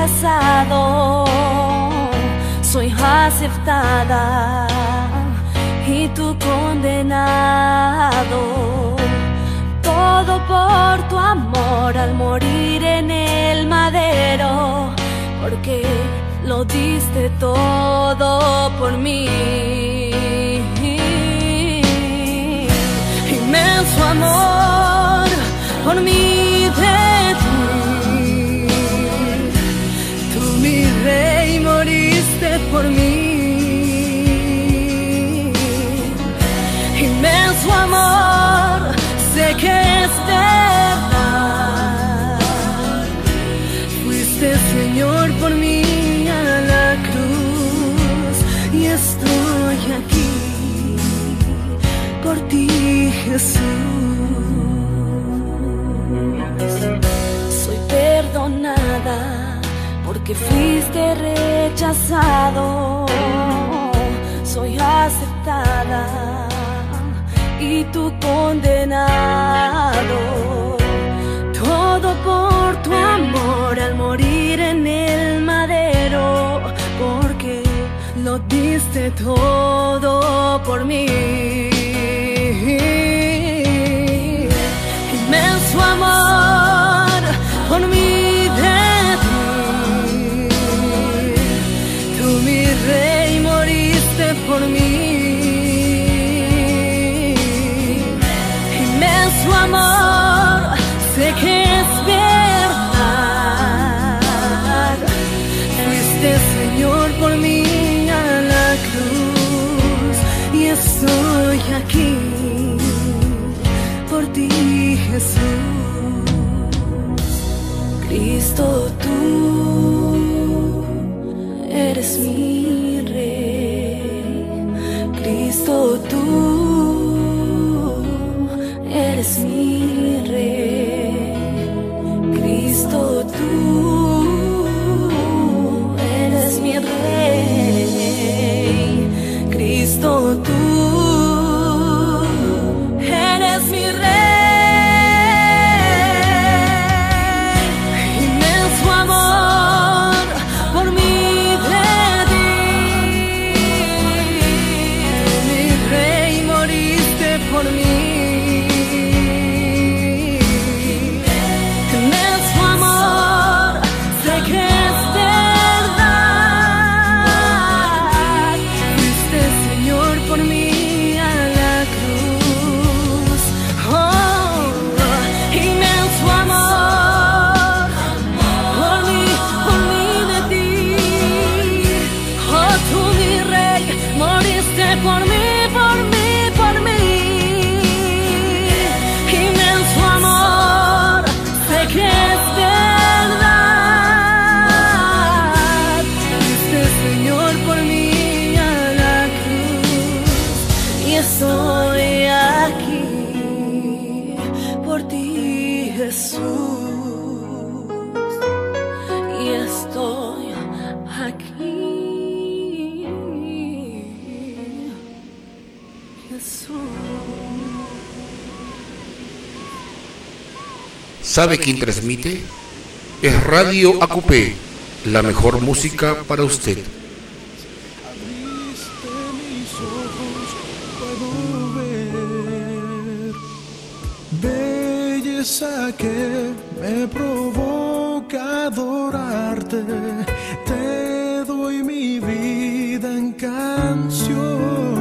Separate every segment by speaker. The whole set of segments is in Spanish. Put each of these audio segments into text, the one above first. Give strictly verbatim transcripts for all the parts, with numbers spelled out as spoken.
Speaker 1: rechazado, soy aceptada y tú condenado. Todo por tu amor al morir en el madero, porque lo diste todo por mí. Inmenso amor por mí de ti, tú mi rey moriste por mí. Inmenso amor, sé que es verdad, fuiste Señor por mí a la cruz y estoy aquí por ti, Jesús. Soy perdonada porque fuiste rechazado, soy aceptada y tú condenado. Todo por tu amor al morir en el madero, porque lo diste todo por mí. Inmenso amor por mí de ti, tú mi rey moriste por mí. Inmenso amor, sé que es verdad, fuiste Señor por mí a la cruz y estoy aquí por ti, Jesús. Cristo, tú eres mi rey. Cristo, tú eres mi rey. Cristo, tú eres mi rey. Cristo, tú eres mi rey. Inmenso amor por mí de ti, mi rey moriste por mí. Por mí, por mí, por mí, inmenso amor, sé que es verdad, fuiste Señor por mí a la cruz y estoy aquí por ti, Jesús, y estoy aquí.
Speaker 2: ¿Sabe quién transmite? Es Radio A Q P, la mejor música para usted.
Speaker 3: Abriste mis ojos, puedo ver belleza que me provoca adorarte. Te doy mi vida en canción.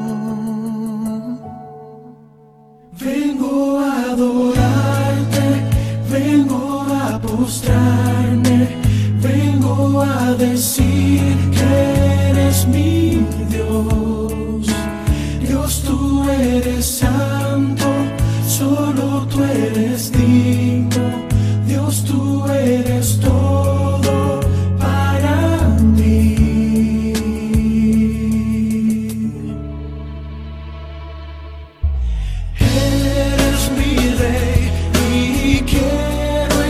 Speaker 3: Vengo a adorarte, vengo a postrarme, vengo a decir que eres mi Dios. Dios, tú eres santo, solo tú eres digno. Dios, tú eres todo para mí. Eres mi rey y quiero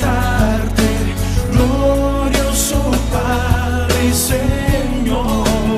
Speaker 3: exaltarte, glorioso Padre y Señor.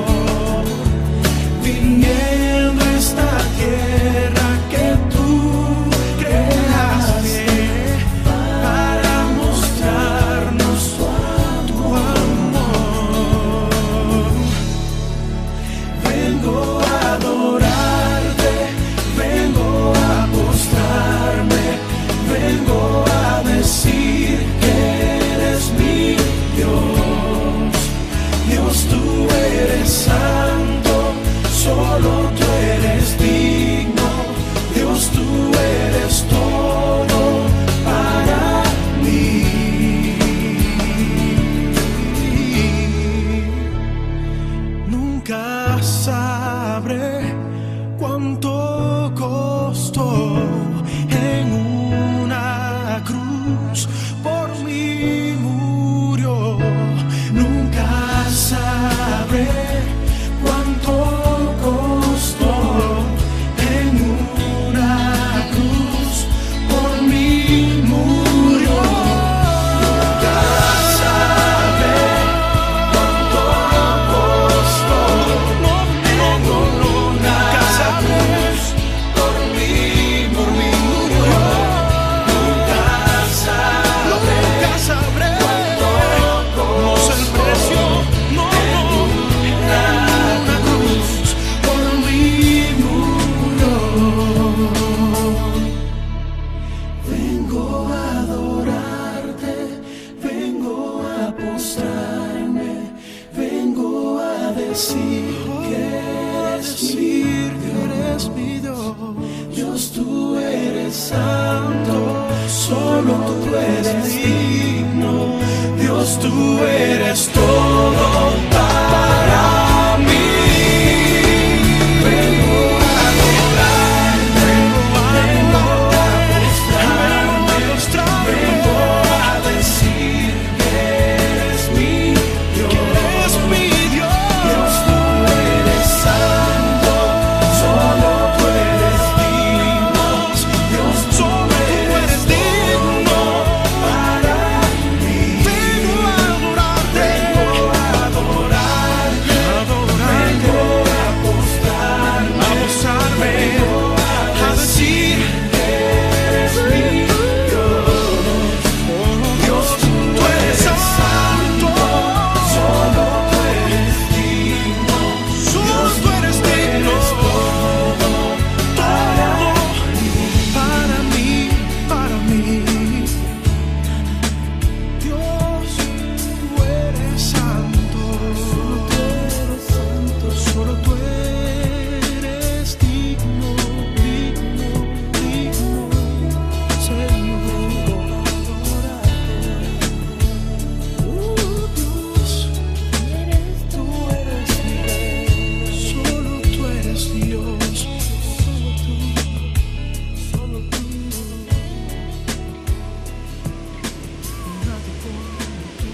Speaker 3: postrarme, vengo a decir que eres mi Dios, mi Dios. Dios, tú eres santo, solo tú eres digno. Dios, tú eres todo para mí. Vengo a adorarte, vengo a postrarme, vengo a decir que eres mi Dios. Dios, tú eres santo, solo tú eres digno. Dios, solo tú eres digno para mí. Vengo a adorarte, vengo a adorarte, vengo a postrarme, a postrarme, vengo a decir que eres mi Dios. Dios, tú eres santo, solo tú eres digno. Dios, tú eres digno. Todo para mí, para mí. Dios, tú eres santo, solo tú eres digno, digno, digno, Señor. Oh, Dios, tú eres Dios, solo tú eres Dios, solo tú, solo tú. Nadie como tú.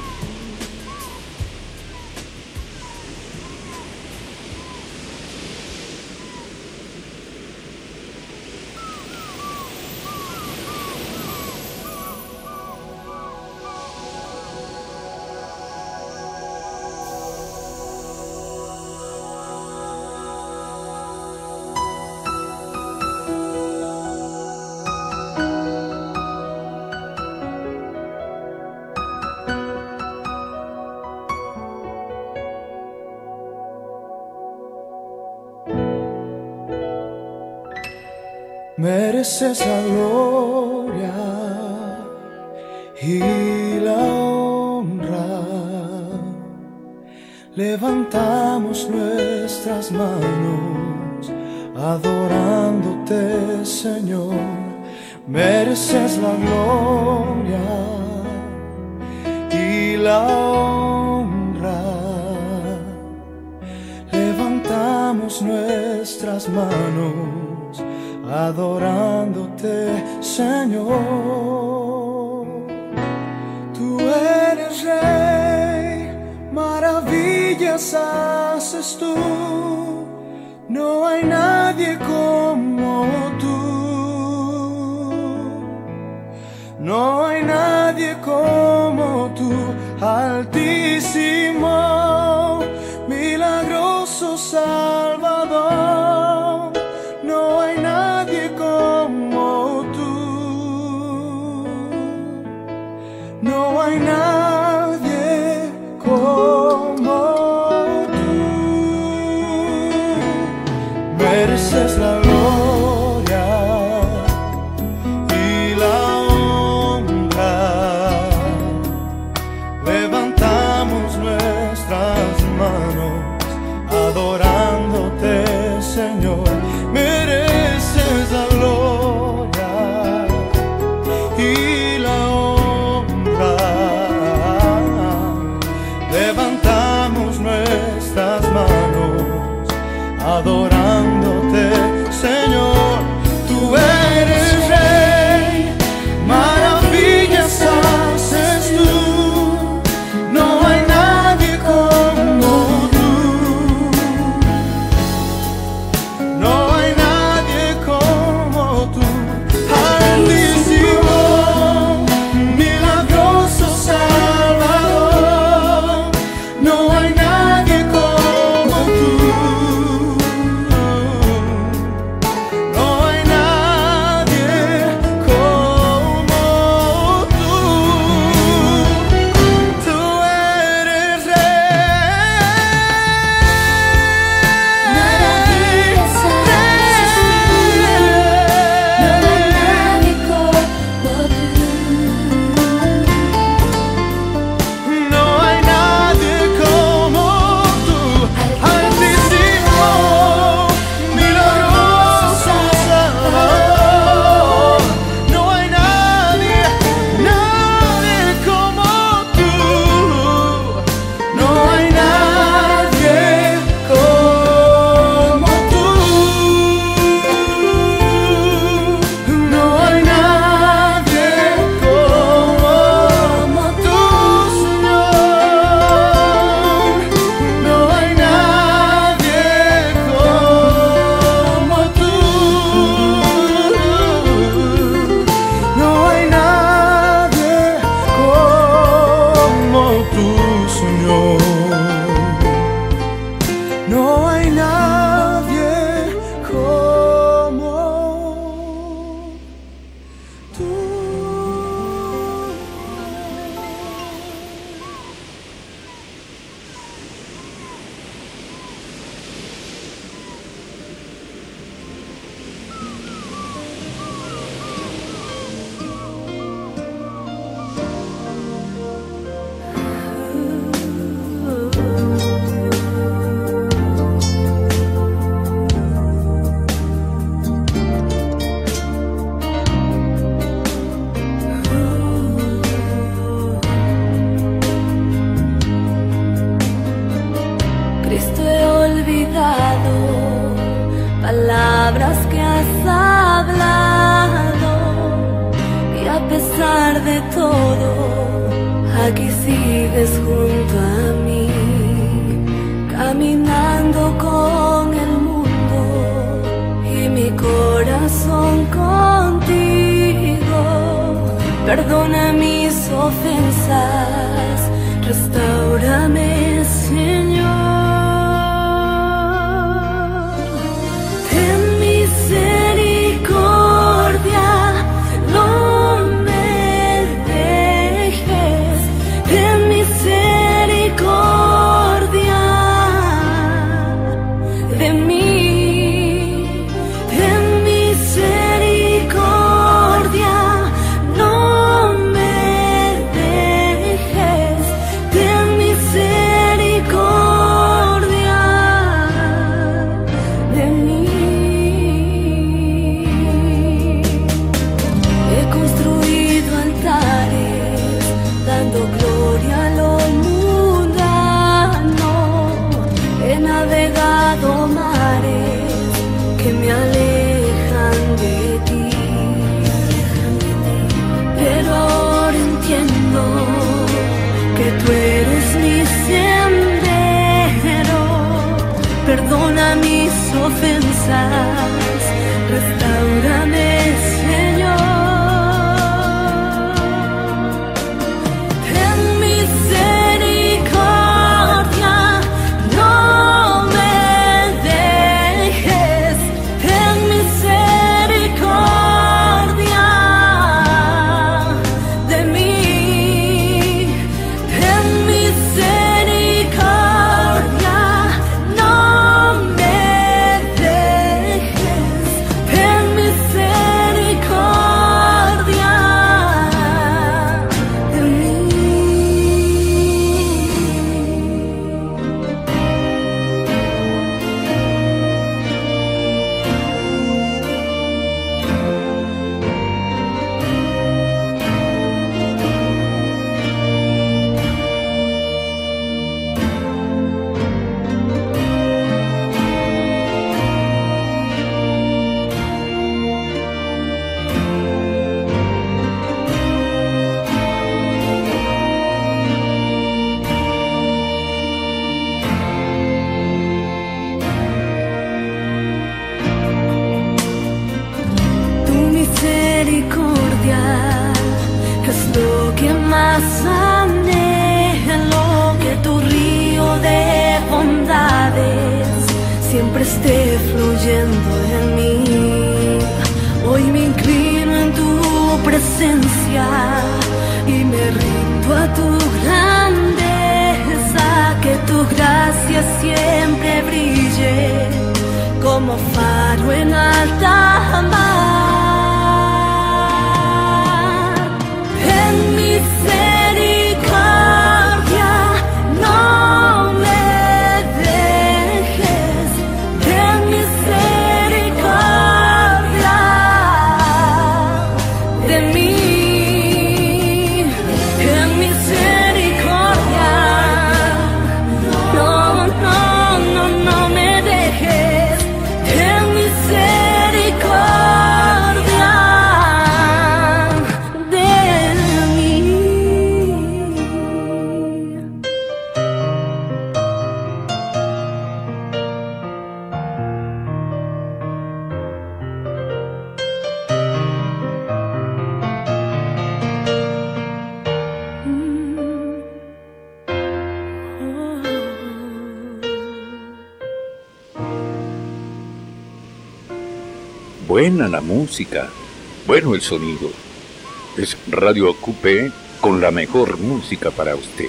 Speaker 1: Mereces la gloria y la honra. Levantamos nuestras manos adorándote, Señor. Mereces la gloria y la honra. Levantamos nuestras manos adorándote, Señor. Tú eres Rey, maravillas haces tú. No hay nadie como tú. No hay nadie como tú, Altísimo, milagroso Salvador. No hay nadie como tú. No hay nadie como tú. Mereces la gloria y la honra. Levantamos nuestras aquí sigues junto a mí, caminando con el mundo y mi corazón contigo. Perdona mis ofensas, restáurame, Señor. Ten misericordia, no me dejes. Ten misericordia de mí. Ten misericordia, no me dejes. Ten misericordia de mí. He construido altares dando gloria a lo mundano. He navegado mares que me alejan de ti. Pero ahora entiendo que tú eres mi sendero. Perdona mis ofensas, restáurame, Señor. Ten misericordia, no me dejes. Ten misericordia de mí. Ten misericordia, no me dejes. Ten misericordia de mí. Tu misericordia es lo que más anhelo, que tu río de bondades siempre esté fluyendo en mí. Hoy me inclino en tu presencia y me rindo a tu grandeza. Que tu gracia siempre brille como faro en alta mar. Ten misericordia, no me dejes. Ten misericordia de mí. Ten misericordia, no, no, no, no me dejes. Ten misericordia de mí.
Speaker 4: Buena la música, bueno el sonido. Es Radio Acupé con la mejor música para usted.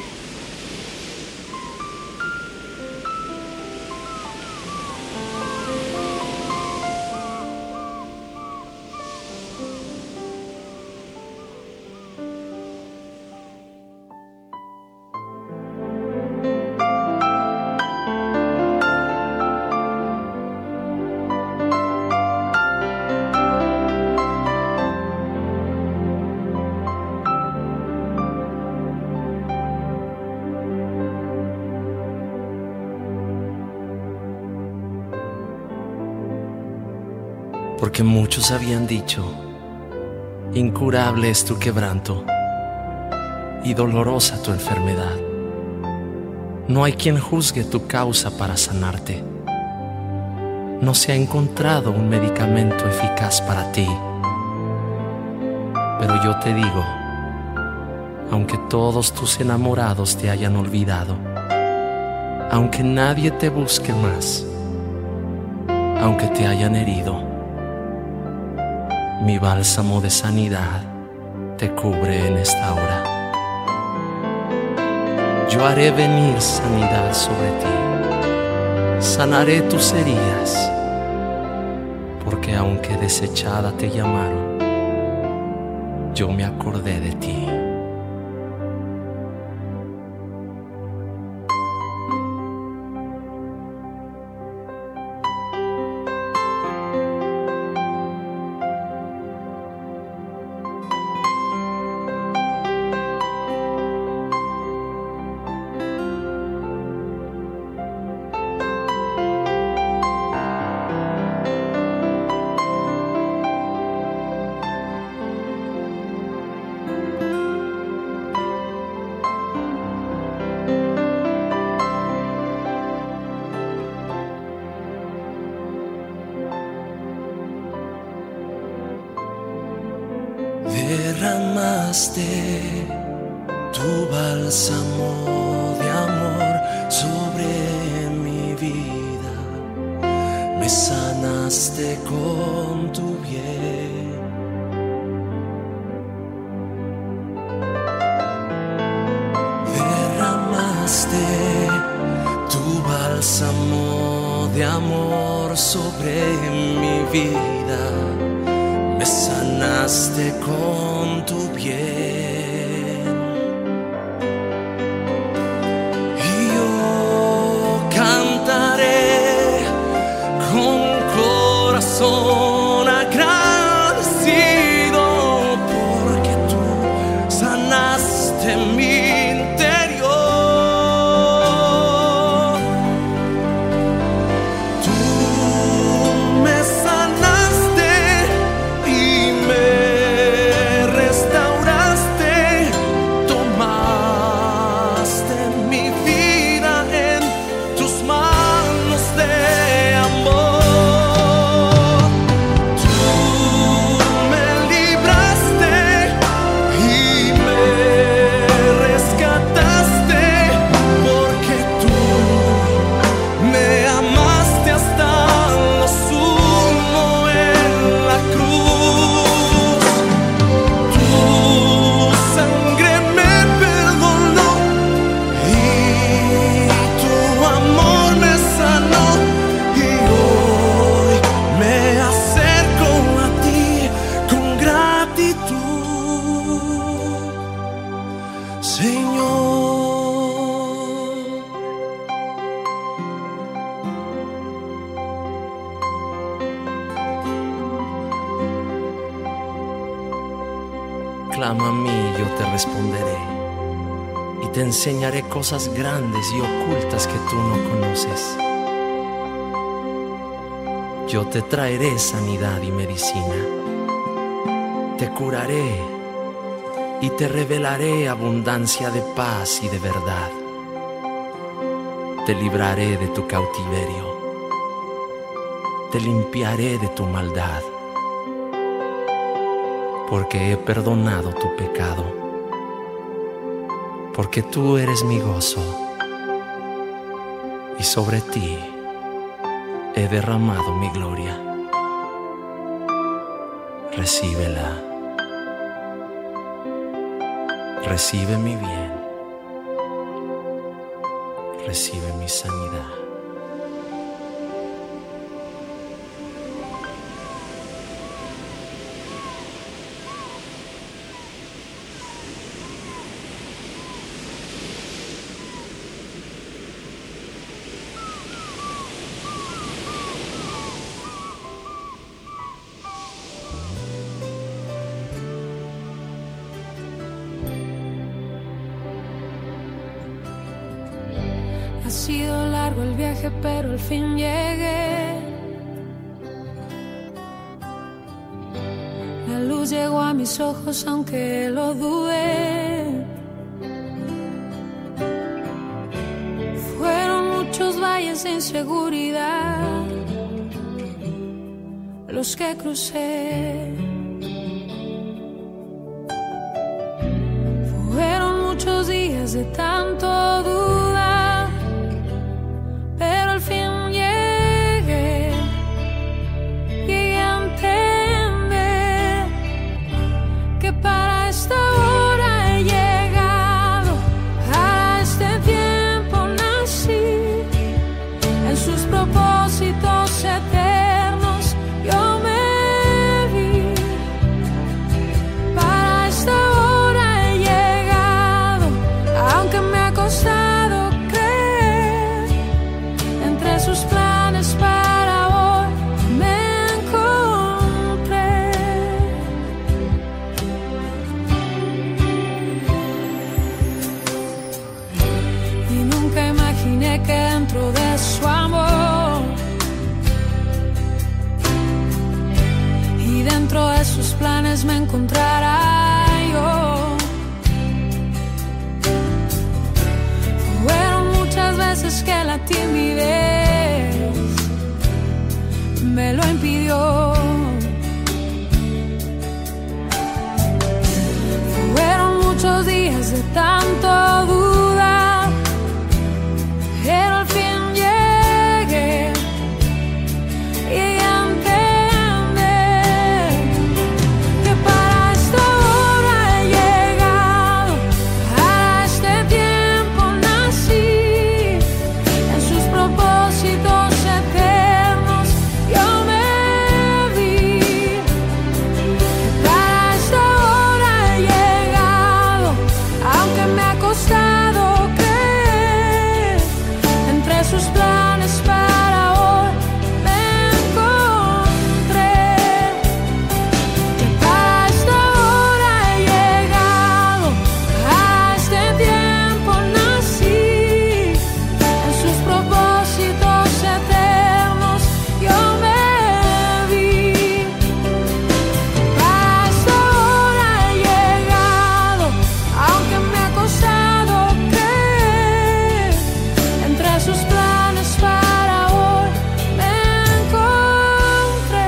Speaker 5: porque muchos habían dicho, incurable es tu quebranto, y dolorosa tu enfermedad. No hay quien juzgue tu causa para sanarte. No se ha encontrado un medicamento eficaz para ti. Pero yo te digo, aunque todos tus enamorados te hayan olvidado, aunque nadie te busque más, aunque te hayan herido, mi bálsamo de sanidad te cubre en esta hora. Yo haré venir sanidad sobre ti, sanaré tus heridas, porque aunque desechada te llamaron, yo me acordé de ti.
Speaker 3: Derramaste tu bálsamo de amor sobre mi vida, me sanaste con tu bien. Derramaste tu bálsamo de amor sobre mi vida, me sanaste con tu bien. Y yo cantaré con corazón agradecido, porque tú sanaste mi interior. Tú me sanaste y me restauraste, tomaste mi vida en tus manos de amor. Tú me libraste y me rescataste, porque tú me amaste hasta lo sumo en la cruz. Tu sangre me perdonó y tu amor me sanó, y hoy me acerco a ti con gratitud, Señor.
Speaker 5: Clama a mí y yo te responderé, y te enseñaré cosas grandes y ocultas que tú no conoces. Yo te traeré sanidad y medicina, te curaré y te revelaré abundancia de paz y de verdad. Te libraré de tu cautiverio, te limpiaré de tu maldad, porque he perdonado tu pecado, porque tú eres mi gozo, y sobre ti he derramado mi gloria. Recíbela, recibe mi bien, recibe mi sanidad.
Speaker 1: Ha sido largo el viaje, pero al fin llegué. La luz llegó a mis ojos, aunque lo dudé. calles de inseguridad, los que crucé. Fueron muchos días de tanto dudar, pero al fin llegué, llegué a entender que para esta hora he llegado, a este tiempo nací, en sus propósitos eternos yo me vi. Para esta hora he llegado, aunque me ha costado creer, entre sus planes para hoy me encontré. Y nunca imaginé que dentro de su amor y dentro de sus planes me encontrara yo. Fueron muchas veces que la timidez me lo impidió. Fueron muchos días de tanto dudar, pero al fin llegué, llegué a entender que para esta hora he llegado, a este tiempo nací, en sus propósitos eternos yo me vi. Para esta hora he llegado, aunque me ha costado creer, entre sus planes para hoy me encontré. Que para esta hora he llegado, a este tiempo nací, en sus propósitos eternos yo me vi. Para esta hora he llegado, aunque me ha costado creer, entre sus planes para hoy me encontré.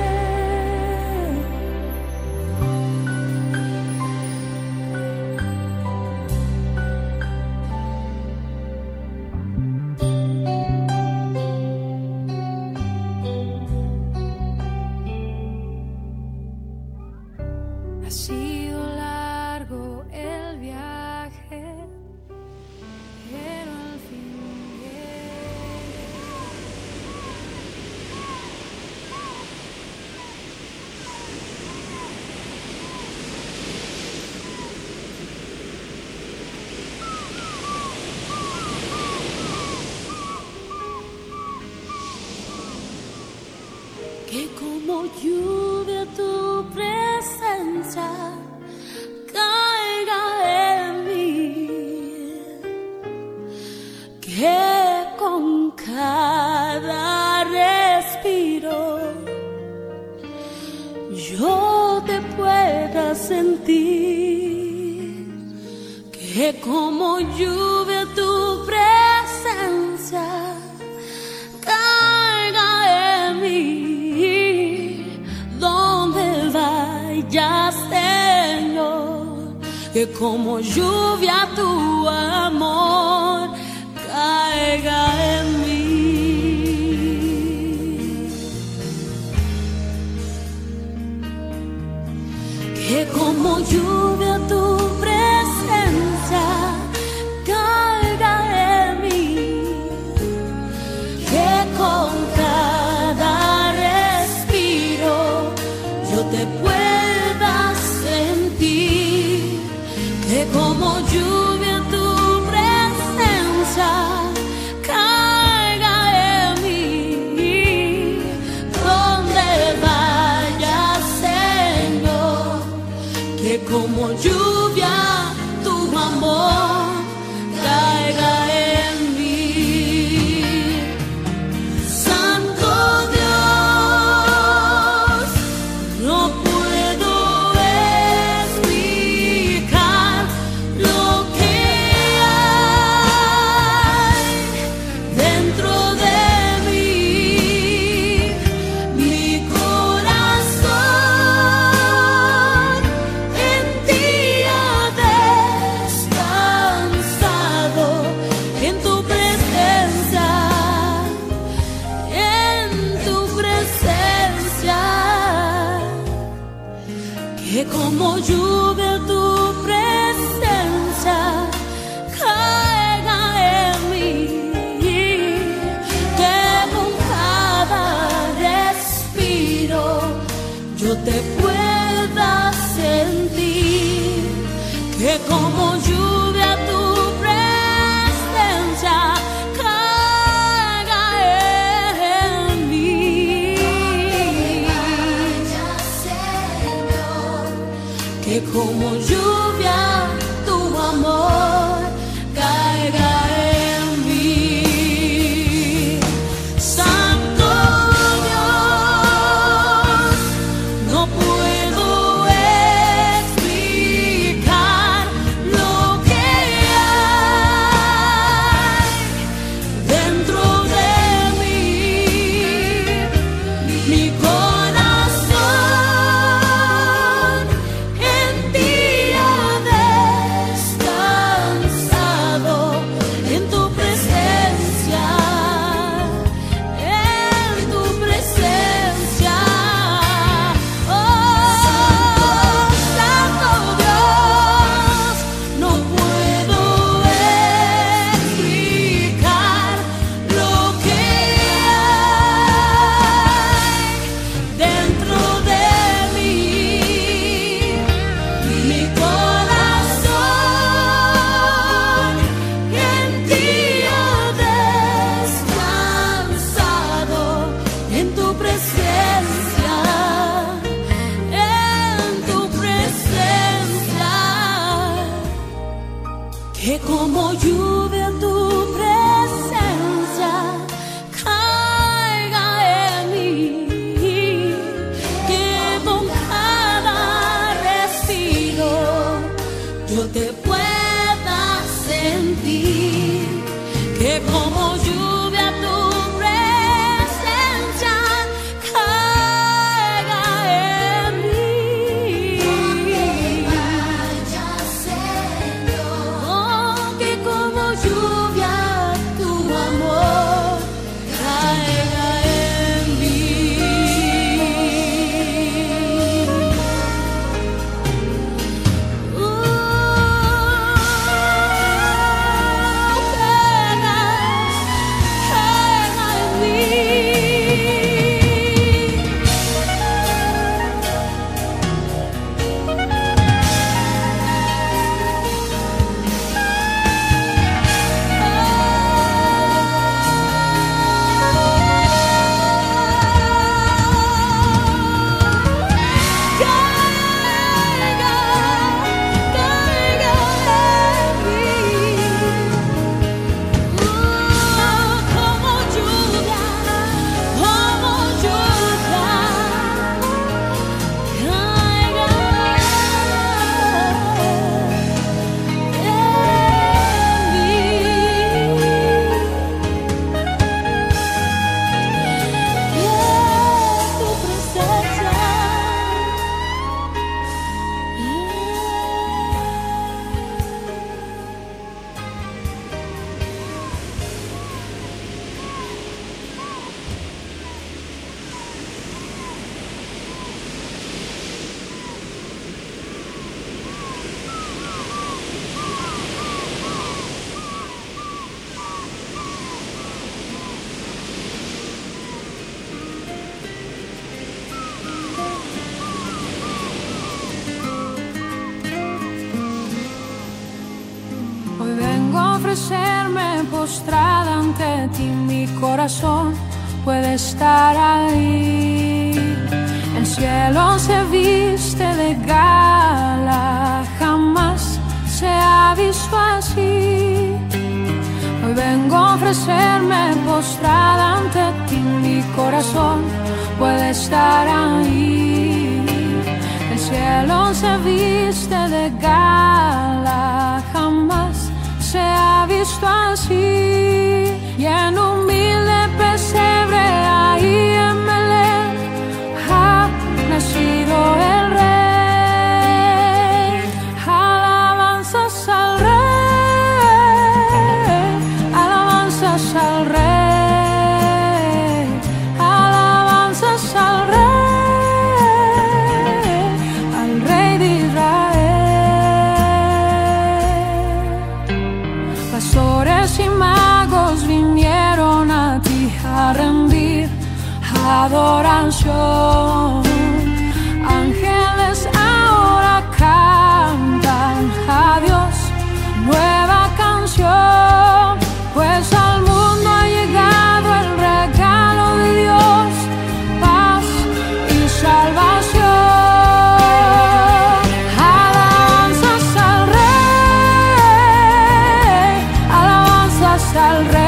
Speaker 1: Ha sido largo el viaje, pero al fin llegué. Que como lluvia tu presencia caiga en mí, que con cada respiro yo te pueda sentir, que como lluvia tu presencia caiga en mí, donde vayas, Señor, que como lluvia tu amor caiga en mí. Que como lluvia tu presencia caiga en mí, que con cada respiro yo te pueda sentir, que como lluvia tu como lluvia tu presencia caiga en mí, que con cada respiro yo te pueda sentir, que como lluvia tu presencia caiga en mí, que como lluvia tu amor caiga en mí. Santo Dios, no puedo explicar lo que hay dentro de mí. Mi corazón en ti ha descansado, en tu presencia, en tu presencia. Oh, Santo Dios, no puedo explicar lo que hay dentro de mí. Mi corazón en ti ha descansado, en tu presencia, en tu presencia, que como lluvia tu presencia caiga en mí, que con cada respiro yo te pueda sentir, que como lluvia tu presencia caiga en mí. Oh, que como lluvia tu amor caiga en mí. Uh, caiga, caiga en mí. Caiga, caiga en mí. Oh, como lluvia, como lluvia, caiga en mí. Y en tu presencia. Hoy vengo a ofrecerme postrada ante ti, mi corazón puede estar ahí. El cielo se viste de gala, jamás se ha visto así. Hoy vengo a ofrecerme postrada ante ti, mi corazón puede estar ahí. El cielo se viste de gala, jamás se ha visto así. Y en humilde pesebre ahí en Belén ha nacido el Rey. Alabanzas al Rey, alabanzas al Rey, alabanzas al Rey, al Rey de Israel. y magos vinieron a ti a rendir adoración. Ángeles ahora cantan a Dios nueva canción, pues al mundo ha llegado el regalo de Dios, paz y salvación. Alabanzas al Rey, alabanzas al Rey.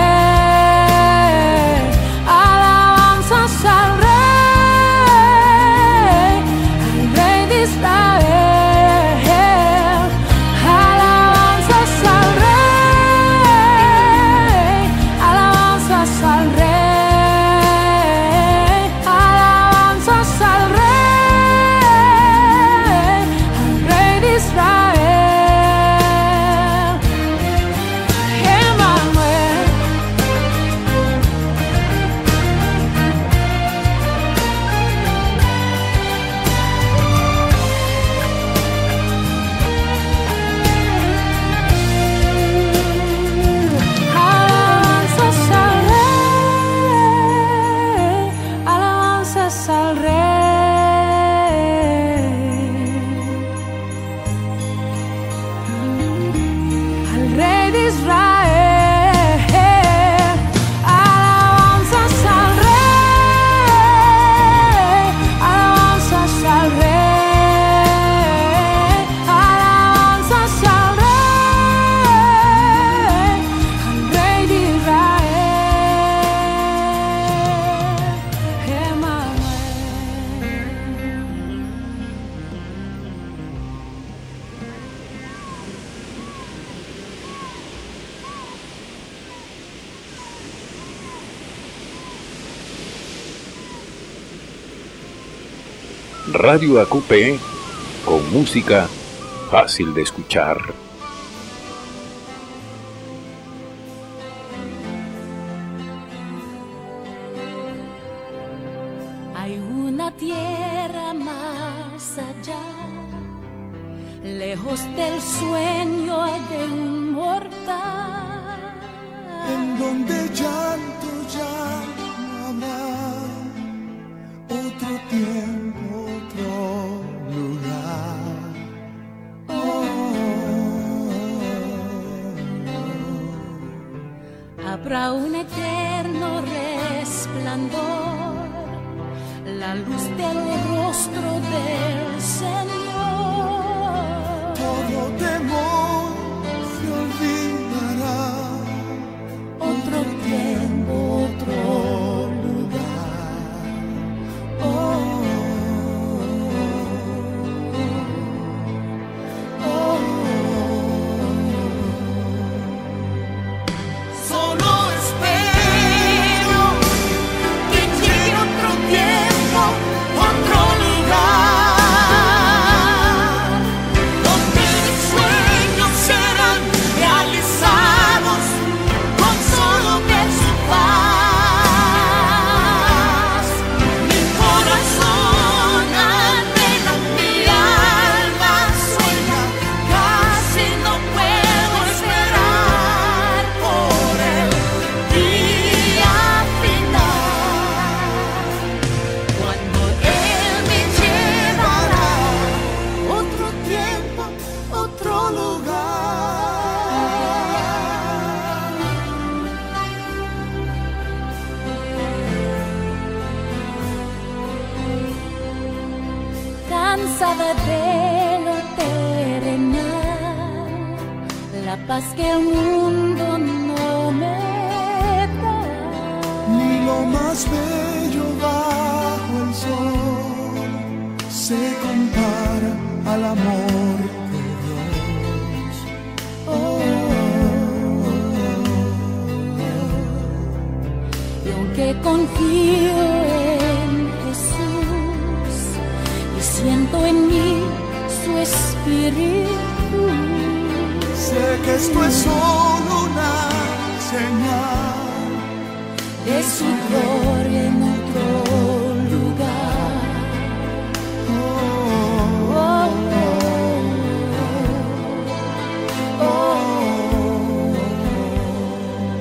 Speaker 4: Radio A Q P, con música fácil de escuchar.
Speaker 6: Hay una tierra más allá, lejos del sueño de un mortal,
Speaker 3: en donde llanto ya no habrá, otro tiempo, otro lugar. Oh,
Speaker 6: habrá un eterno resplandor, la luz del rostro del Señor.
Speaker 3: Todo temor se olvidará,
Speaker 6: otro tiempo, otro lugar. Oh, oh, oh.
Speaker 3: Solo espero que llegue otro tiempo, otro lugar, donde mis sueños serán realizados con solo ver su paz. Mi corazón anhela, mi alma sueña, casi no puedo esperar por el día final, cuando Él me llevará otro tiempo, otro lugar.
Speaker 6: Cansada de lo terrenal, la paz que el mundo no me da,
Speaker 3: Ni lo más bello bajo el sol se compara al amor de Dios. Oh,
Speaker 6: y aunque confío en Jesús y siento en mí su espíritu,
Speaker 3: sé que esto es solo una señal
Speaker 6: de su gloria en otro lugar.
Speaker 3: Oh,
Speaker 6: Oh, oh, oh, oh.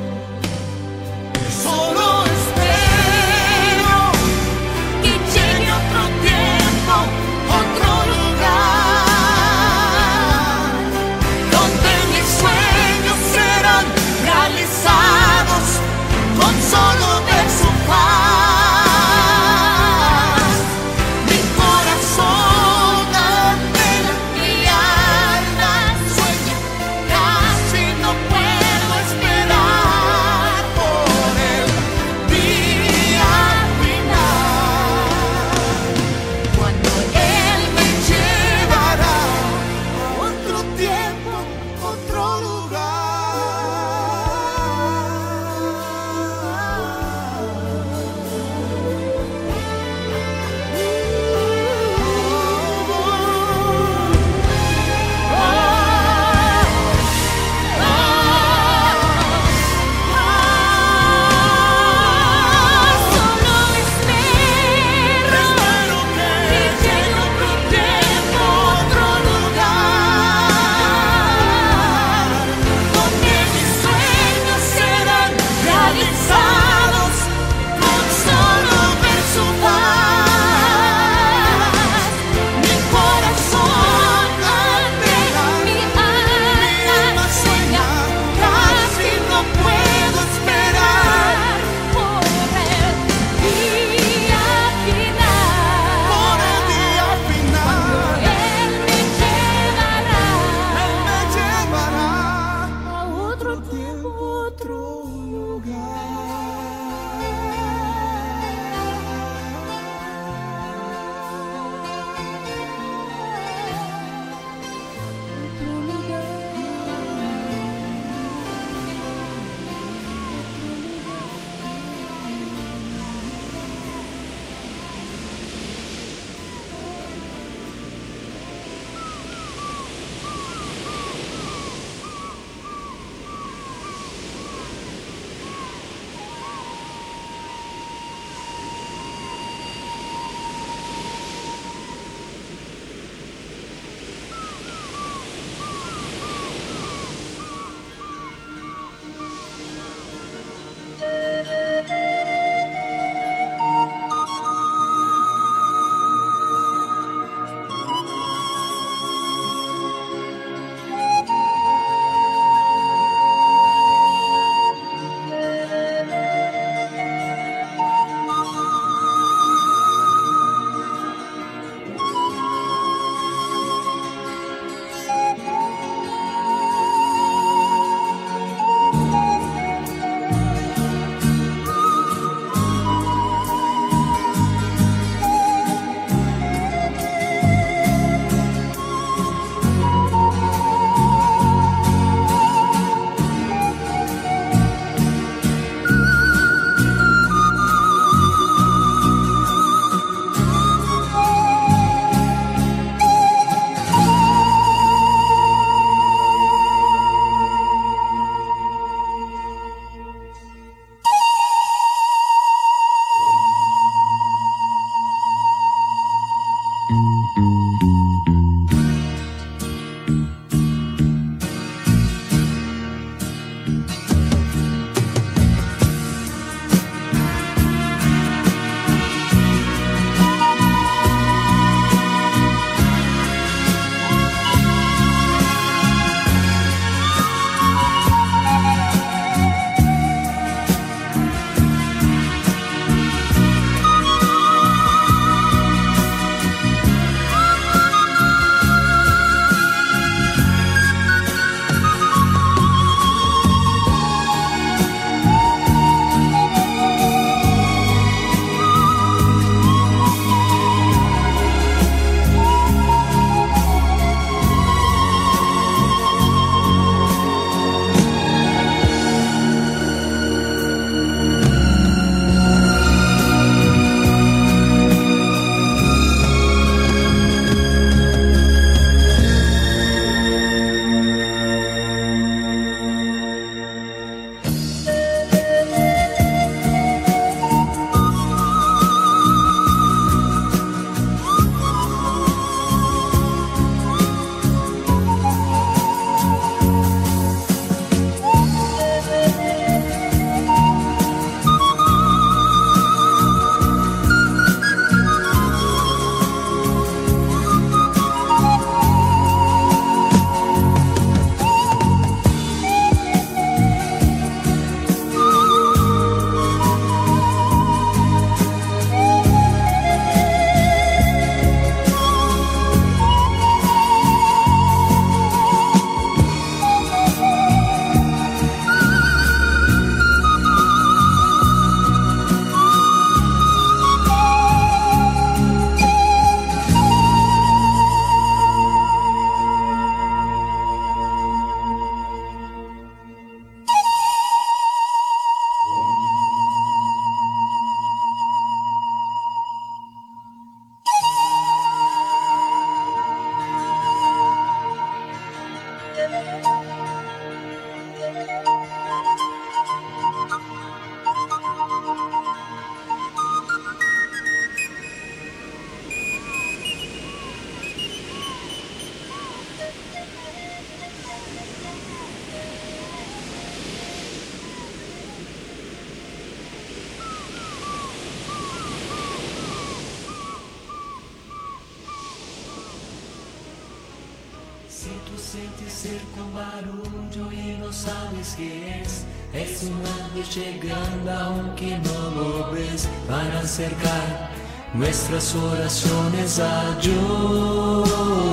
Speaker 5: sientes cerca un barullo y no sabes qué es. Es un ángel llegando aunque no lo ves, para acercar nuestras oraciones a Dios.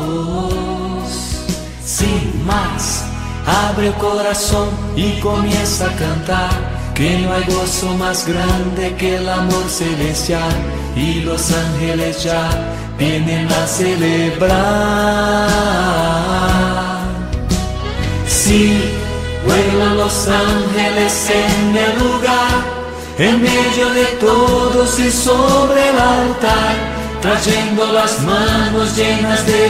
Speaker 5: Sin más, abre el corazón y comienza a cantar, que no hay gozo más grande que el amor celestial, y los ángeles ya vienen a celebrar. Sí, vuelan los ángeles en el lugar, en medio de todos y sobre el altar, trayendo las manos llenas de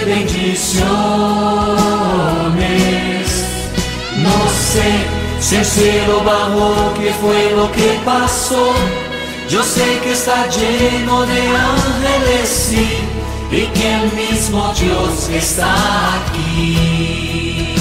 Speaker 5: bendiciones. No sé si el cielo bajó, qué fue lo que pasó. Yo sé que está lleno de ángeles, sí, y que el mismo Dios está aquí.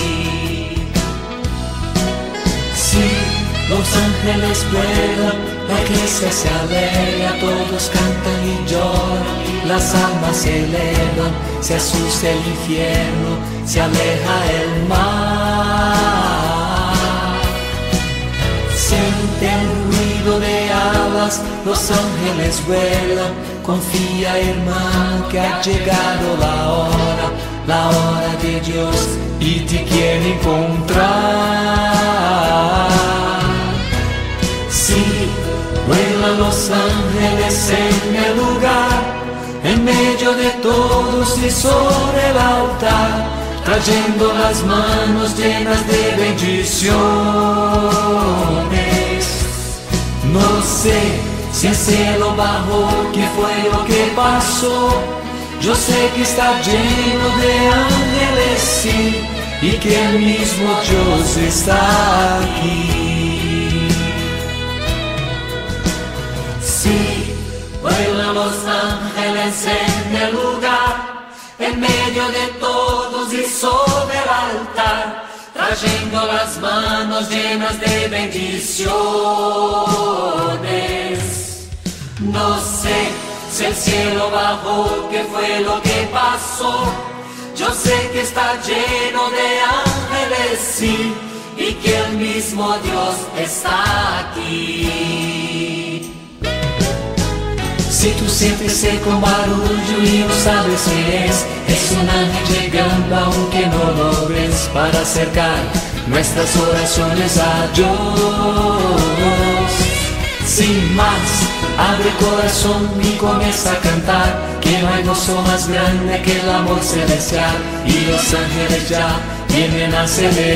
Speaker 5: Sí, los ángeles vuelan, la iglesia se alegra, todos cantan y lloran, las almas se elevan, se asusta el infierno, se aleja el mar. Siente el ruido de alas, los ángeles vuelan, confía hermano que ha llegado la hora, la hora de Dios y te quiere encontrar. Sí, vuelan los ángeles en el lugar, en medio de todos y sobre el altar, trayendo las manos llenas de bendiciones. No sé si el cielo bajó, qué fue lo que pasó. Yo sé que está lleno de ángeles, sí, y que el mismo Dios está aquí. Sí, vuelan los ángeles en el lugar, en medio de todos y sobre el altar, trayendo las manos llenas de bendiciones. No sé si el cielo bajó, qué fue lo que pasó. Yo sé que está lleno de ángeles, sí, y que el mismo Dios está aquí. Si tú sientes cerca un barullo y no sabes qué es, es un ángel llegando aunque no lo ves, para acercar nuestras oraciones a Dios. Sin más, abre el corazón y comienza a cantar, que no hay gozo más grande que el amor celestial, y los ángeles ya vienen a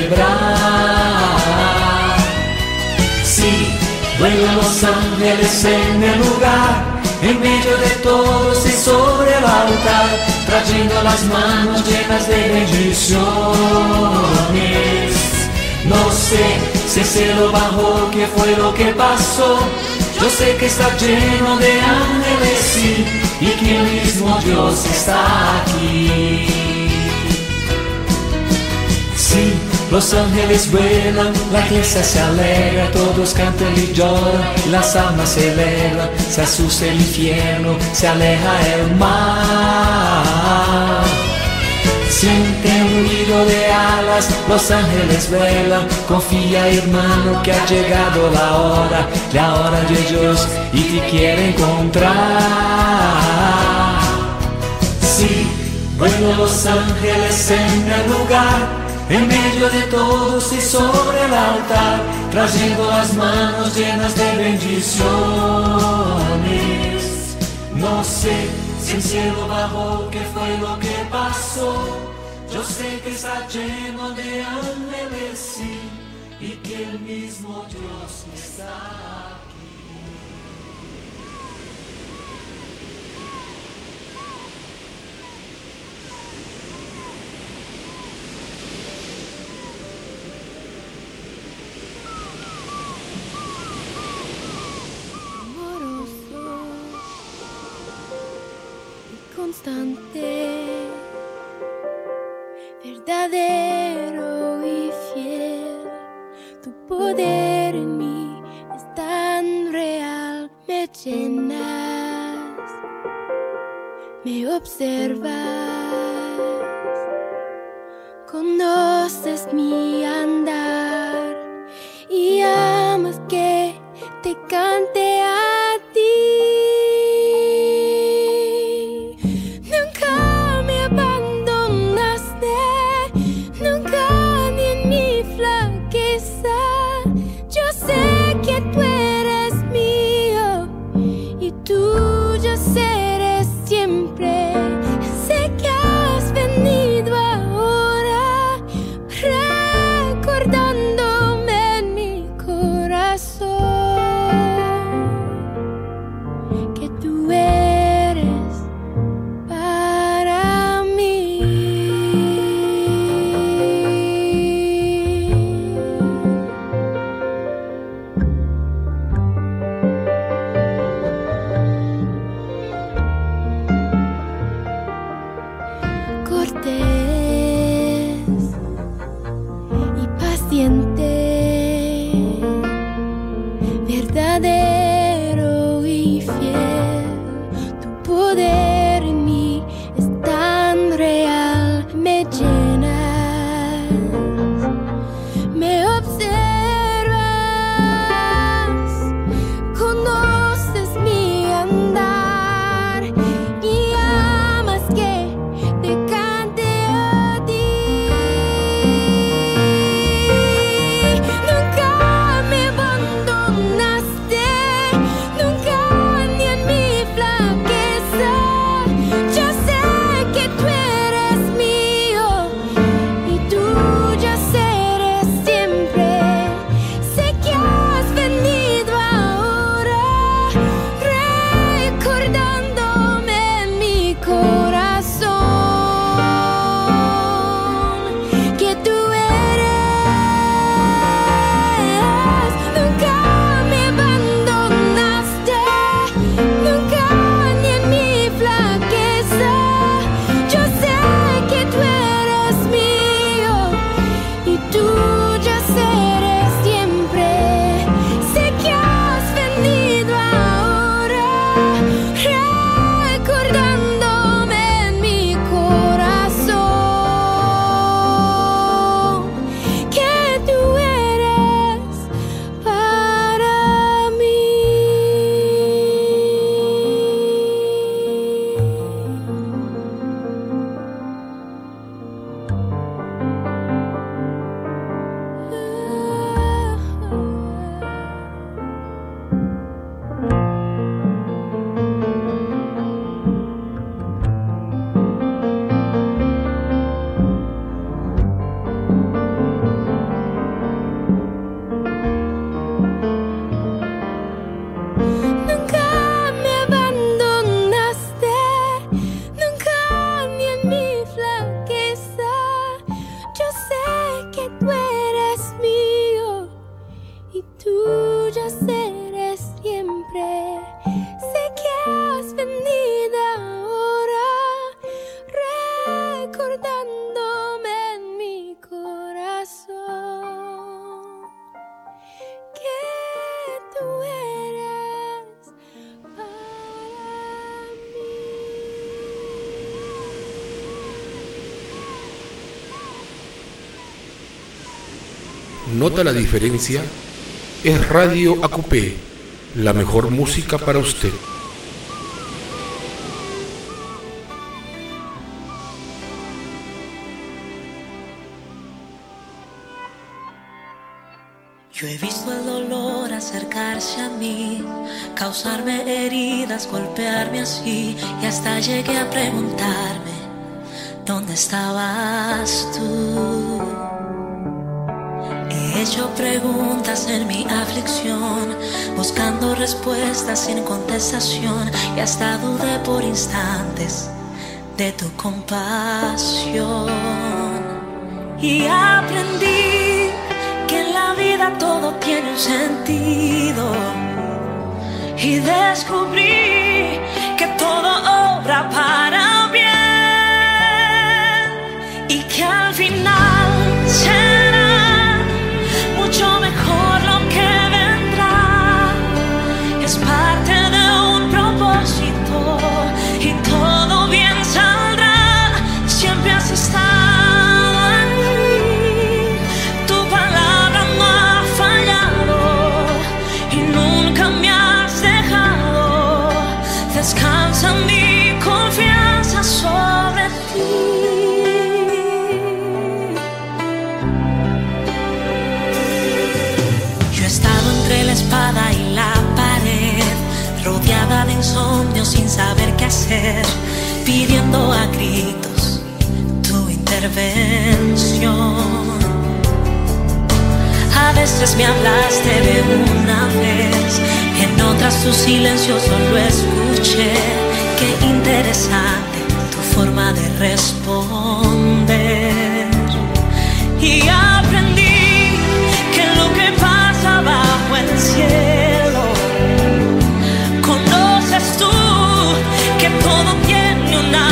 Speaker 5: celebrar. Sí, vuelan los ángeles en el lugar, en medio de todos y sobre el altar, trayendo las manos llenas de bendiciones. No sé si el cielo bajó, qué fue lo que pasó. Yo sé que está lleno de ángeles, sí, y que el mismo Dios está aquí. Sí, los ángeles vuelan, la iglesia se alegra, todos cantan y lloran, las almas se elevan, se asusta el infierno, se aleja el mar. Siente un ruido de alas, los ángeles vuelan, confía hermano que ha llegado la hora, la hora de Dios y te quiere encontrar. Sí, vuelan los ángeles en el lugar, en medio de todos y sobre el altar, trayendo las manos llenas de bendiciones. No sé si el cielo bajó, qué fue lo que pasó. Yo sé que está lleno de ángeles, sí, y que el mismo Dios está aquí.
Speaker 1: Constante, verdadero y fiel, tu poder en mí es tan real, me llenas, me observas con conoces mi andar y amas que te cante a ti. Nunca me abandonaste, nunca ni en mi flaqueza. Yo sé que tú eres mío y tuyo seré siempre. Sé que has venido ahora recordándome en mi corazón que tú eres para mí. Cortés y paciente, verdadero y fiel, tu poder en mí es tan real, me llenas, me observas, conoces mi andar y amas que te cante a ti. Nunca me abandonaste, nunca ni en mi flaqueza. Yo sé que tú eres mío y tuya seré siempre. Sé que has venido ahora recordándome en mi corazón que tú eres. Nunca me abandonaste, nunca ni en mi flaqueza. Yo sé que tú eres mío y tuya seré siempre. Sé que has venido ahora recordándome en mi corazón que tú eres para mí. Nunca me abandonaste, nunca ni en mi flaqueza. Yo sé que tú eres mío y tuya seré siempre. Sé que has venido ahora recordándome en mi corazón que tú eres para mí.
Speaker 2: ¿Nota la diferencia? Es Radio A Q P, la mejor música para usted.
Speaker 7: Yo he visto el dolor acercarse a mí, causarme heridas, golpearme así, y hasta llegué a preguntarme, ¿dónde estabas tú? He hecho preguntas en mi aflicción, buscando respuestas sin contestación, y hasta dudé por instantes de tu compasión. Y aprendí que en la vida todo tiene un sentido, y descubrí que todo obra para bien, y que al final será mucho mejor lo que vendrá. Es parte de un propósito y todo bien saldrá. Siempre has estado aquí. insomnio sin saber qué hacer, pidiendo a gritos tu intervención. A veces me hablaste de una vez, en otras tu silencio solo escuché. Qué interesante tu forma de responder. Y aprendí que lo que pasa bajo el cielo, conoces tú que todo tiene una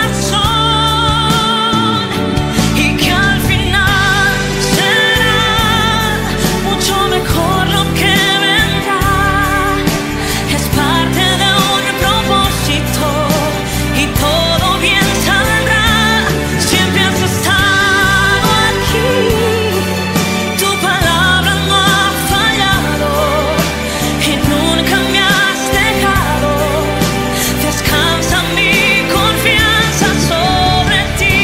Speaker 7: razón y que al final será mucho mejor lo que vendrá. Es parte de un propósito y todo bien saldrá. Siempre has estado aquí, tu palabra no ha fallado y nunca me has dejado. Descansa mi confianza sobre ti.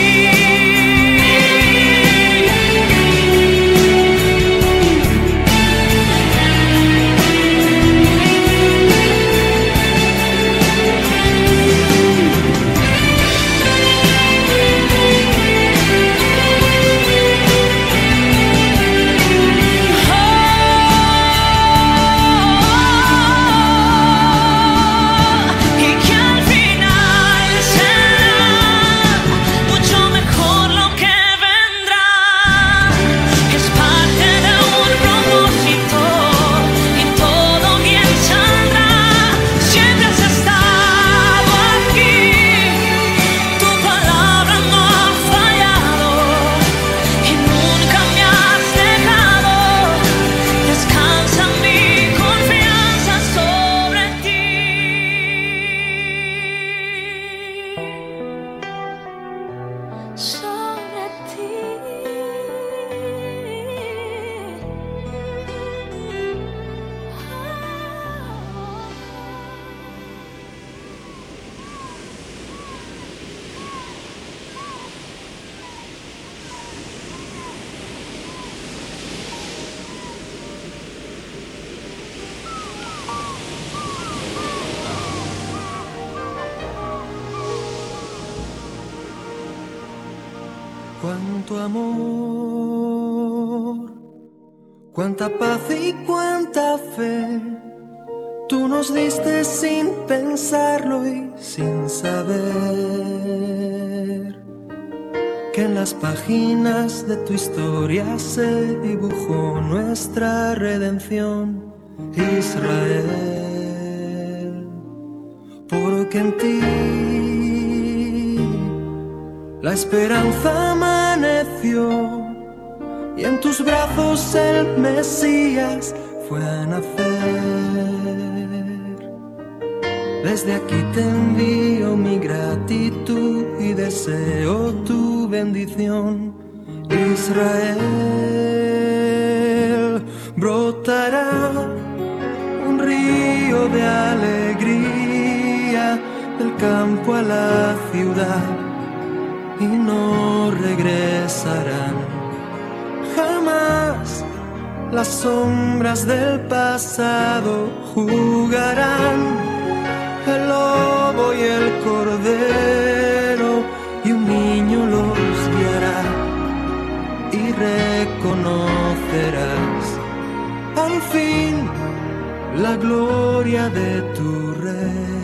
Speaker 7: Y que al final será mucho mejor lo que vendrá. Es parte de un propósito y todo bien saldrá. Siempre has estado aquí, tu palabra no ha fallado y nunca me has dejado. Descansa mi confianza sobre ti. Sobre ti.
Speaker 3: Cuánto amor, cuánta paz y cuánta fe tú nos diste sin pensarlo y sin saber que en las páginas de tu historia se dibujó nuestra redención, Israel, porque en ti la esperanza amaneció y en tus brazos el Mesías fue a nacer. Desde aquí te envío mi gratitud y deseo tu bendición. Israel, brotará un río de alegría del campo a la ciudad y no regresarán jamás. Las sombras del pasado jugarán, el lobo y el cordero, y un niño los guiará y reconocerás al fin la gloria de tu Rey.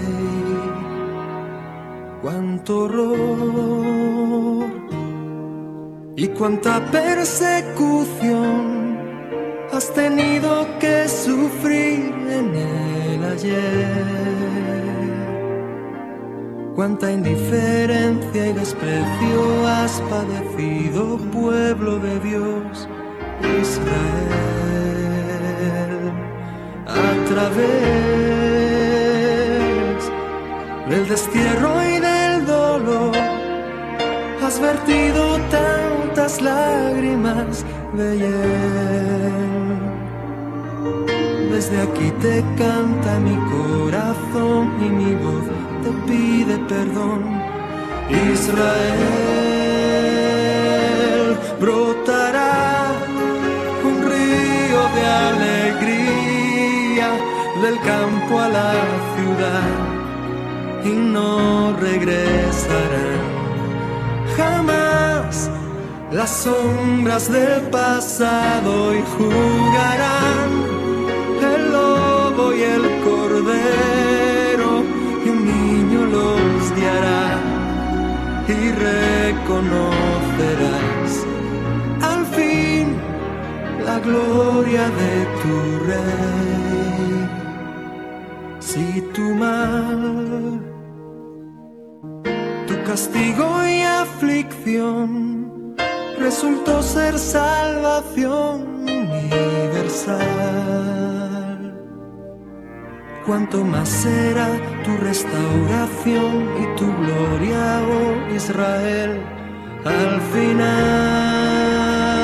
Speaker 3: Cuánto horror y cuánta persecución has tenido que sufrir en el ayer. Cuánta indiferencia y desprecio has padecido, pueblo de Dios, Israel. A través del destierro y del dolor has vertido tantas lágrimas de ayer. Desde aquí te canta mi corazón y mi voz te pide perdón. Israel, brotará un río de alegría del campo a la ciudad y no regresarán jamás. Las sombras del pasado y jugarán el lobo y el cordero, y un niño los guiará y reconocerás al fin la gloria de tu rey. Si tu mal, tu castigo y aflicción resultó ser salvación universal, cuánto más será tu restauración y tu gloria, oh Israel, al final.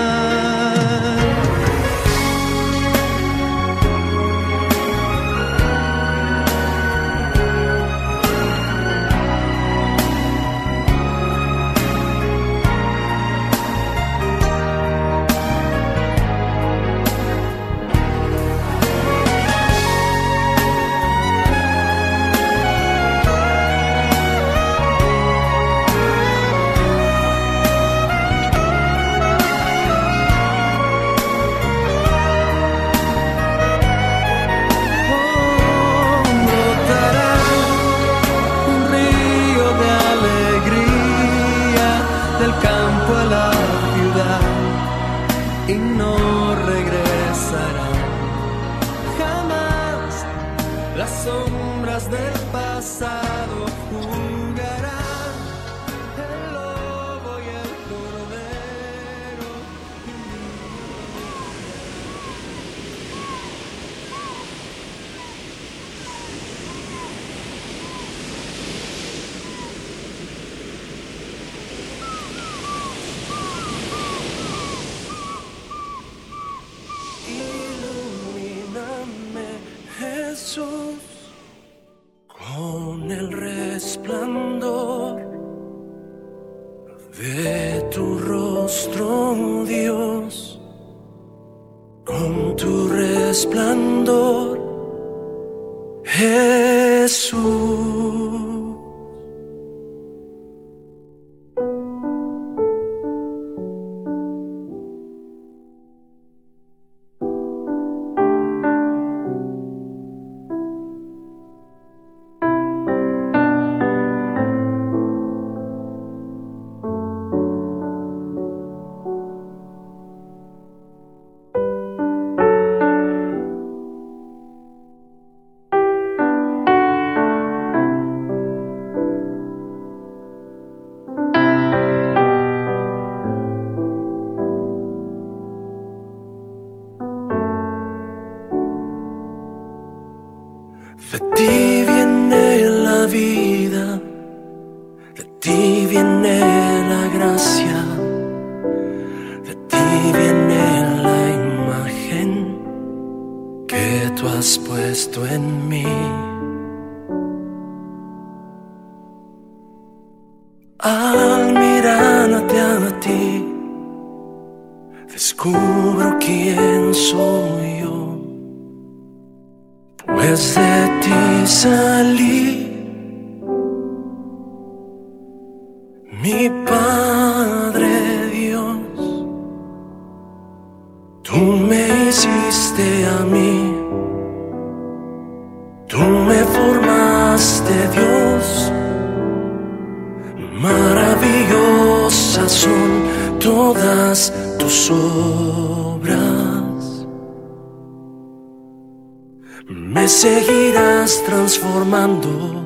Speaker 5: Seguirás transformando,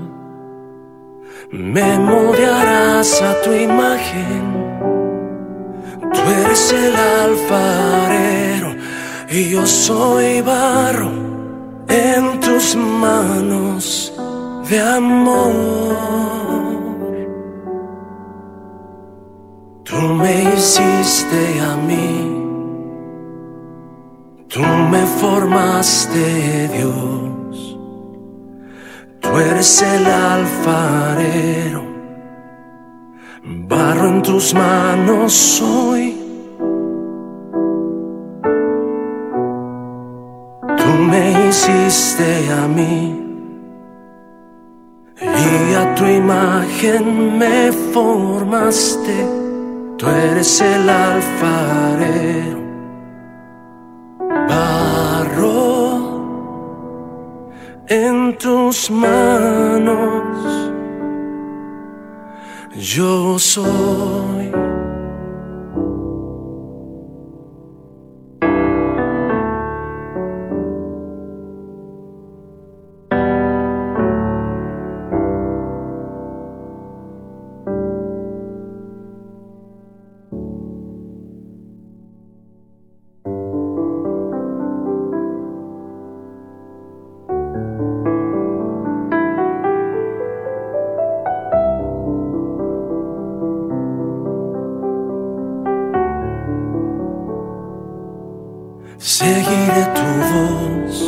Speaker 5: me moldearás a tu imagen. Tú eres el alfarero y yo soy barro en tus manos de amor. Tú me hiciste a mí, tú me formaste, Dios. Tú eres el alfarero, barro en tus manos soy. Tú me hiciste a mí y a tu imagen me formaste. Tú eres el alfarero, barro en tus manos yo soy. Seguiré tu voz,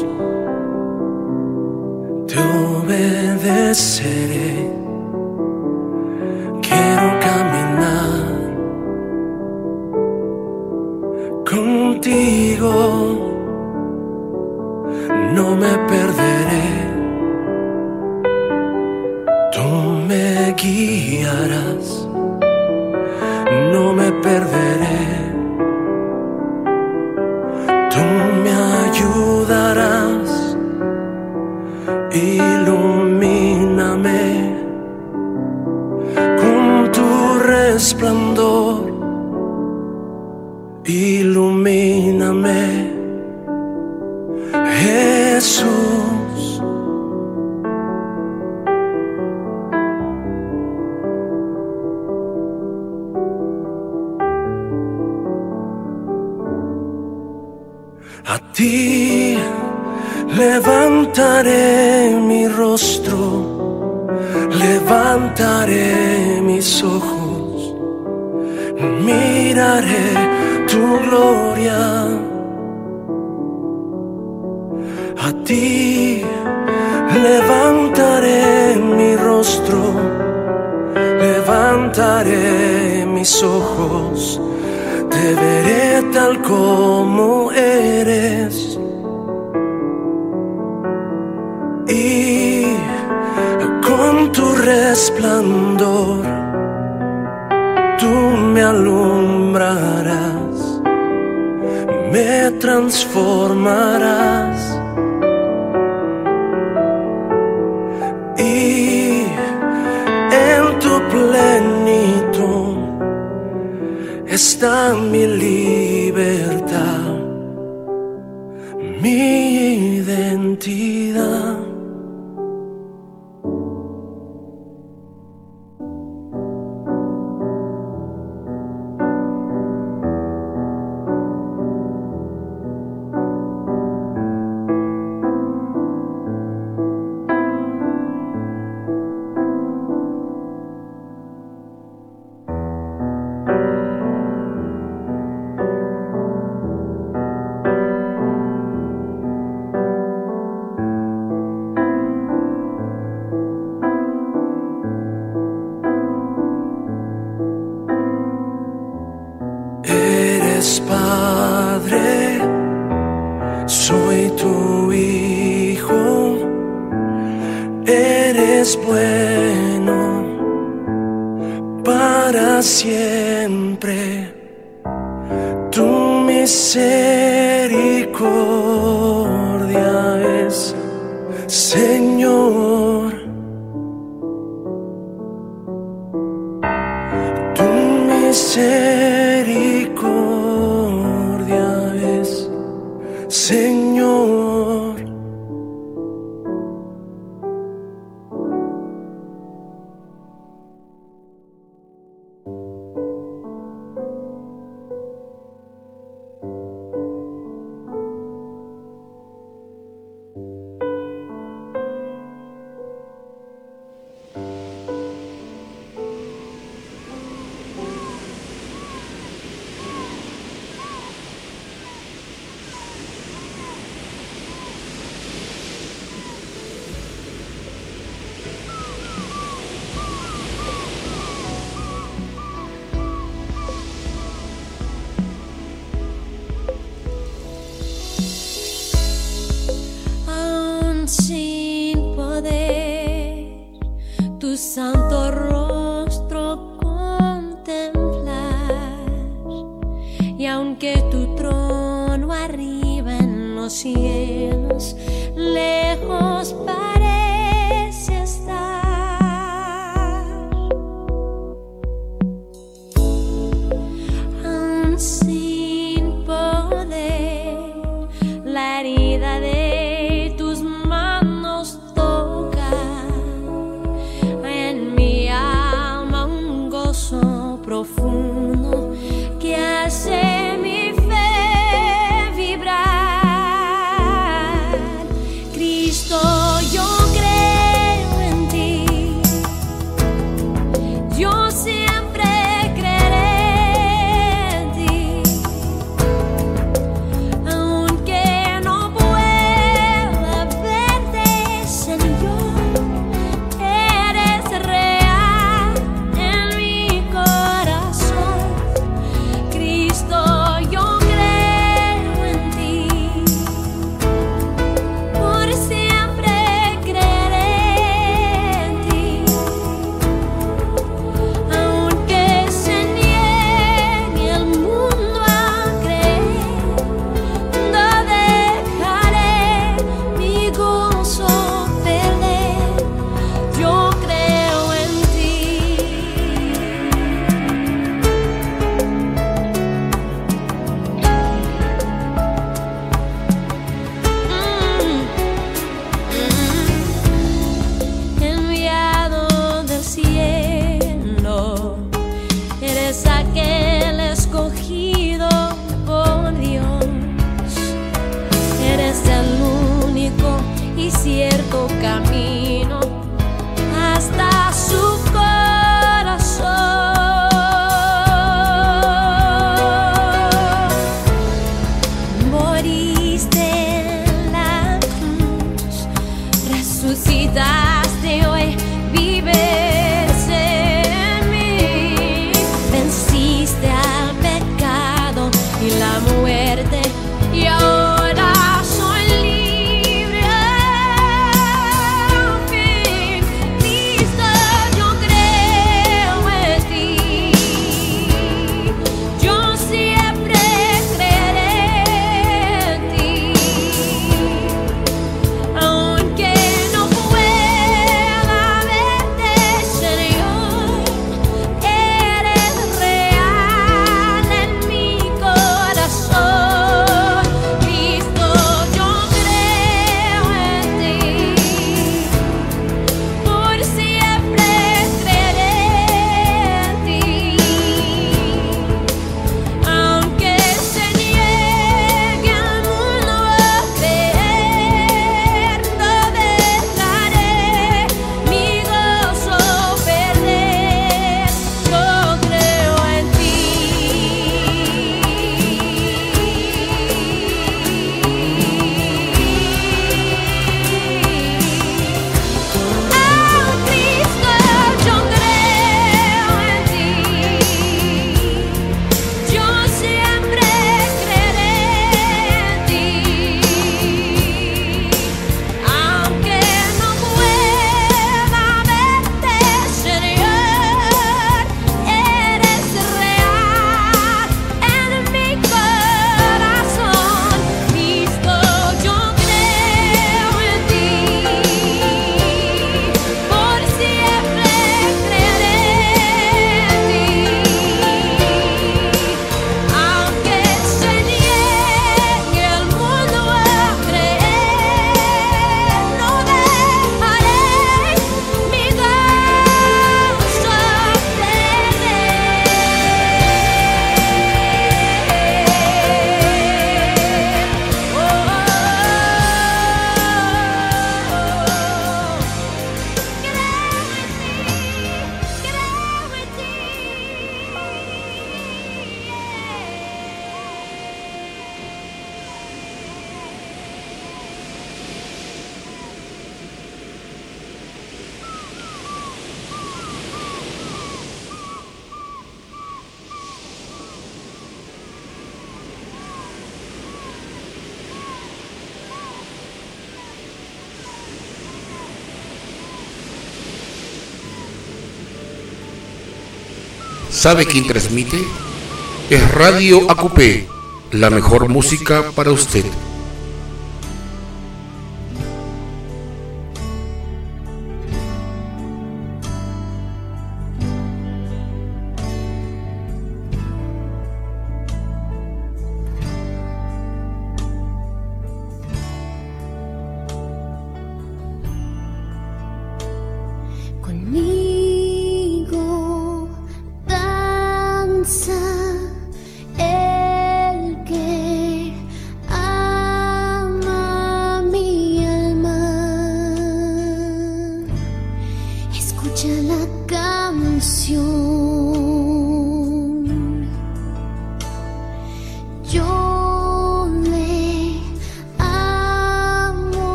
Speaker 5: te obedeceré. Quiero caminar contigo, no me perderé. Tú me guiarás, no me perderé. Tú me ayudarás, ilumíname con tu resplandor, ilumíname, Jesús. A ti levantaré mi rostro, levantaré mis ojos, miraré tu gloria. A ti levantaré mi rostro, levantaré mis ojos. Te veré tal como eres y con tu resplandor tú me alumbrarás, me transformarás y en tu plenitud está mi libertad, mi identidad. Padre, soy tu hijo, eres bueno para siempre, tu misericordia es, Señor, tu misericordia es, Señor.
Speaker 6: cielos, lejos parece estar. Aún sin poder, la herida de tus manos toca. En mi alma un gozo profundo que hace mi fe vibrar. Cristo, yo creo en ti, yo siempre creeré en ti, aunque no pueda verte, Señor, eres real en mi corazón. Cristo, yo creo en ti, por siempre creeré en ti, aunque se niegue el mundo a creer, no dejaré mi gozo perder. Yo creo en ti. Enviado del cielo, eres aquel escogido por Dios, eres el único y cierto camino hasta su corazón. Moriste en la cruz, resucitaste, hoy vives en mí. Venciste al pecado y la muerte, y ahora soy libre al fin. Cristo, yo creo en ti, yo siempre creeré en ti, aunque no pueda verte, Señor, eres real en mi corazón. Cristo, yo creo en ti, por siempre creeré en ti, aunque se niegue el mundo a creer, no dejaré mi gozo perder. Yo creo en ti. Ah, Cristo, yo creo en ti, yo siempre creeré en ti, aunque no pueda verte, Señor, eres real en mi corazón. Cristo, yo creo en ti, por siempre creeré en ti, aunque se niegue el mundo a creer, no dejaré mi gozo
Speaker 2: ¿Sabe quién transmite? Es Radio A Q P, la mejor música para usted.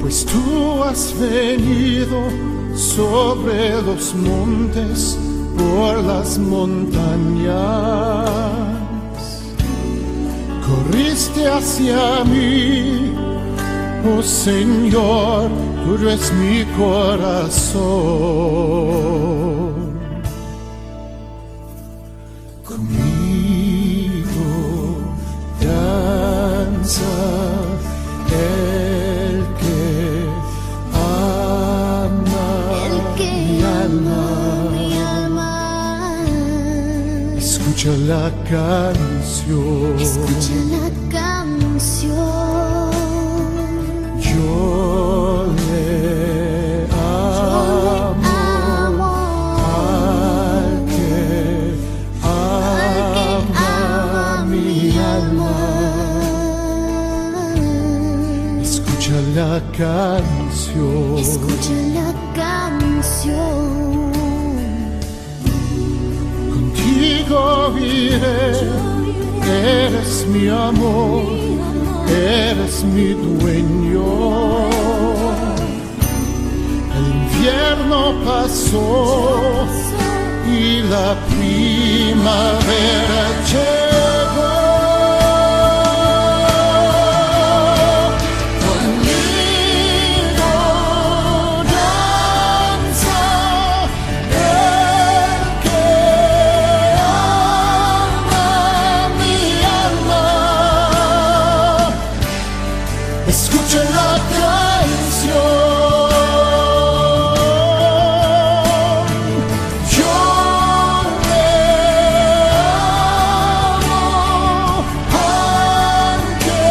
Speaker 8: pues tú has venido sobre los montes, por las montañas. Corriste hacia mí, oh Señor, tuyo es mi corazón. Conmigo danza el que ama, el que mi alma, mi alma. Escucha la canción,
Speaker 9: escucha la canción.
Speaker 8: Yo le amo, amo al que ama, ama mi alma. Escucha la canción,
Speaker 9: escucha la canción.
Speaker 8: Contigo iré, eres mi amor, eres mi dueño. El invierno pasó y la primavera llegó. Conmigo danza el que ama mi alma. Escucha la canción. Yo le amo al que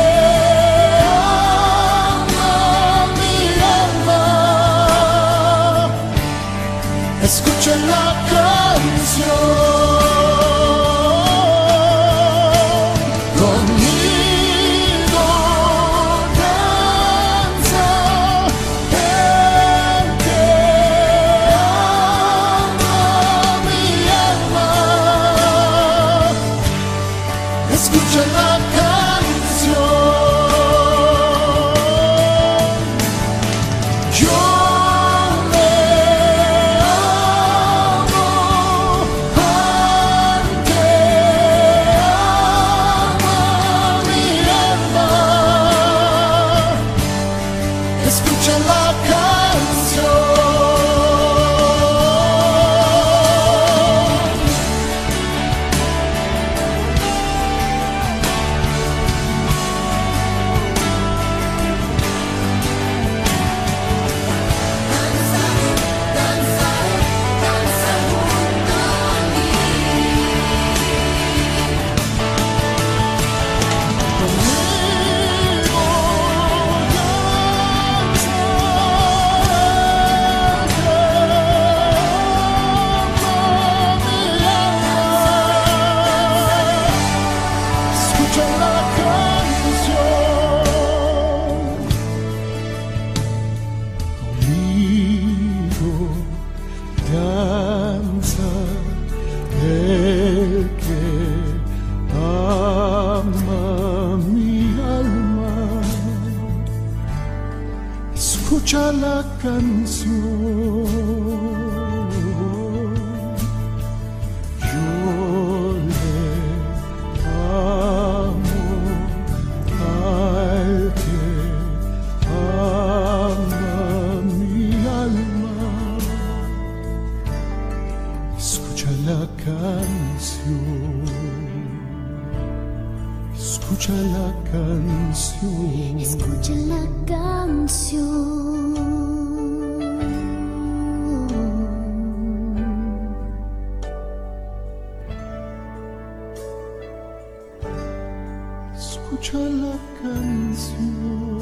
Speaker 8: ama mi alma. Escucha la canción. Conmigo danza el que ama mi alma. Escucha la canción. Yo le amo al que ama mi alma. Escucha la canción. Escucha la canción. Conmigo danza el que ama mi alma. Escucha la canción. Yo le amo al que ama mi alma. Escucha la canción. Escucha la canción.
Speaker 9: Escucha la canción.
Speaker 8: Escucha la canción.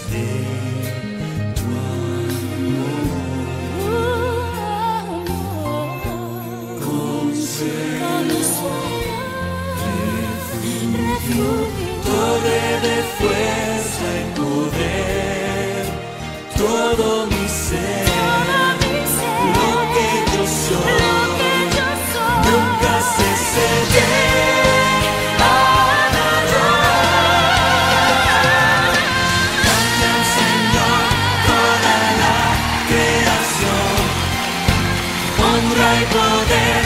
Speaker 3: Torre de fuerza y poder, todo mi ser, lo que yo soy, nunca cesaré a adorar. Canta al Señor toda la creación, honra y poder.